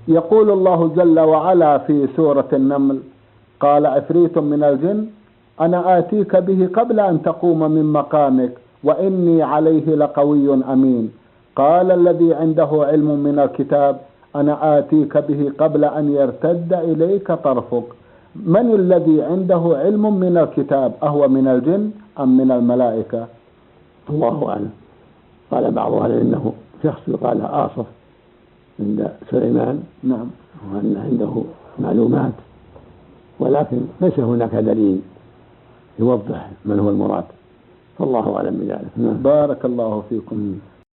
يقول الله جل وعلا في سورة النمل: قال عفريت من الجن أنا آتيك به قبل أن تقوم من مقامك وإني عليه لقوي أمين. قال الذي عنده علم من الكتاب أنا آتيك به قبل أن يرتد إليك طرفك. من الذي عنده علم من الكتاب؟ أهو من الجن أم من الملائكة؟ الله أعلم. قال بعض أهل إنه شخص يقال آصف عند سليمان، نعم، وأن عنده معلومات، ولكن ليس هناك دليل يوضح من هو المراد، فالله أعلم بذلك. بارك الله فيكم.